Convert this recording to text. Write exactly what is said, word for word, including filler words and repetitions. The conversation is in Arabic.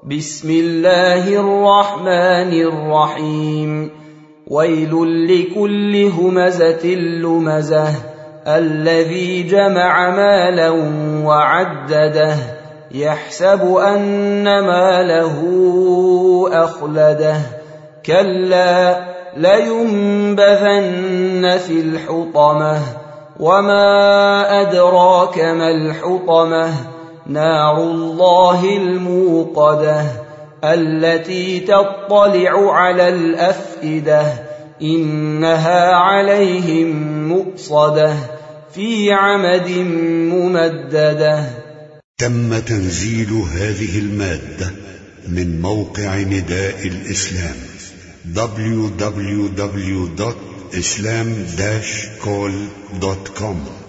بسم الله الرحمن الرحيم ويل لكل همزة لمزة الذي جمع مالا وعدده يحسب أن ماله أخلده كلا لينبذن في الحطمة وما أدراك ما الحطمة نار الله الموقدة التي تطلع على الأفئدة إنها عليهم مؤصدة في عمد ممددة. تم تنزيل هذه المادة من موقع نداء الإسلام دبليو دبليو دبليو دوت إسلام داش كول دوت كوم.